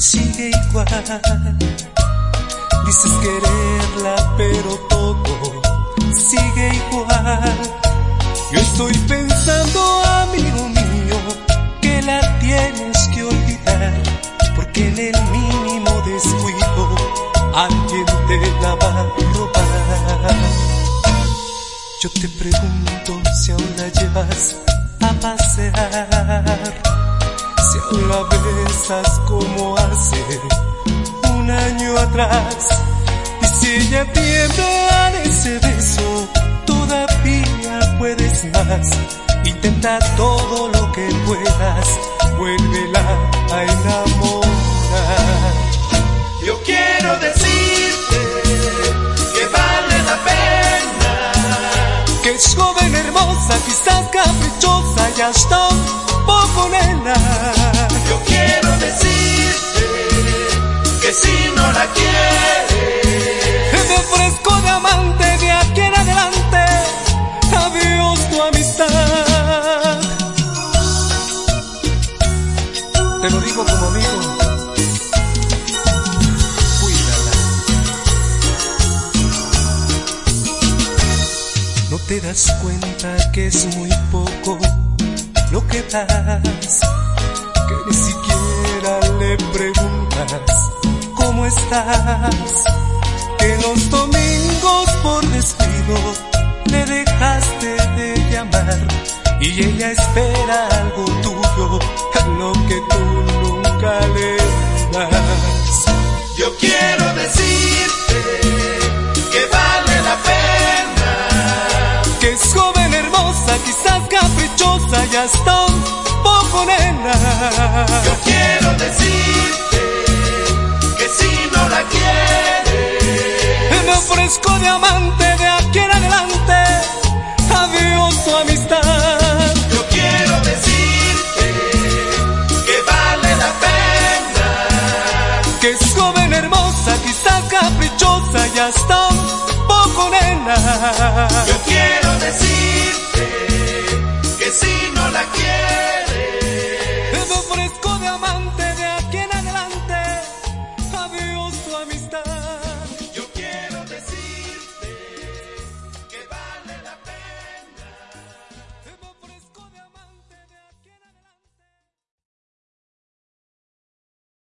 sigue igual. Dices quererla, pero todo sigue igual. Yo estoy pensando, amigo mío, que la tienes que olvidar, porque en el mínimo descuido alguien te la va a robar. Yo te pregunto si aún la llevas a pasear, si aún la besas como hace un año atrás, y si ella tiembla en ese beso, todavía puedes más. Intenta todo lo que puedas, vuélvela a enamorar. Yo quiero decirte que vale la pena, que es joven, hermosa, quizás caprichosa y hasta un poco nena. Yo quiero decirte que si no la quieres, me ofrezco de amante de aquí en adelante. Adiós tu amistad. Te lo digo como amigo, cuídala. No te das cuenta que es muy poco lo que das, que ni siquiera le preguntas cómo estás, que los domingos por descuido le dejaste de llamar y ella espera algo tuyo, lo que tú nunca le das. yo quiero decirte que vale la pena, que es joven, hermosa, quizás caprichosa y hasta un poco nena. yo quiero decirte que si no la quieres, me ofrezco de amante de aquí en adelante. Adiós tu amistad. yo quiero decirte que vale la pena, Que es joven, hermosa, quizás caprichosa y hasta un poco nena. yo quiero decirte que si no la quieres,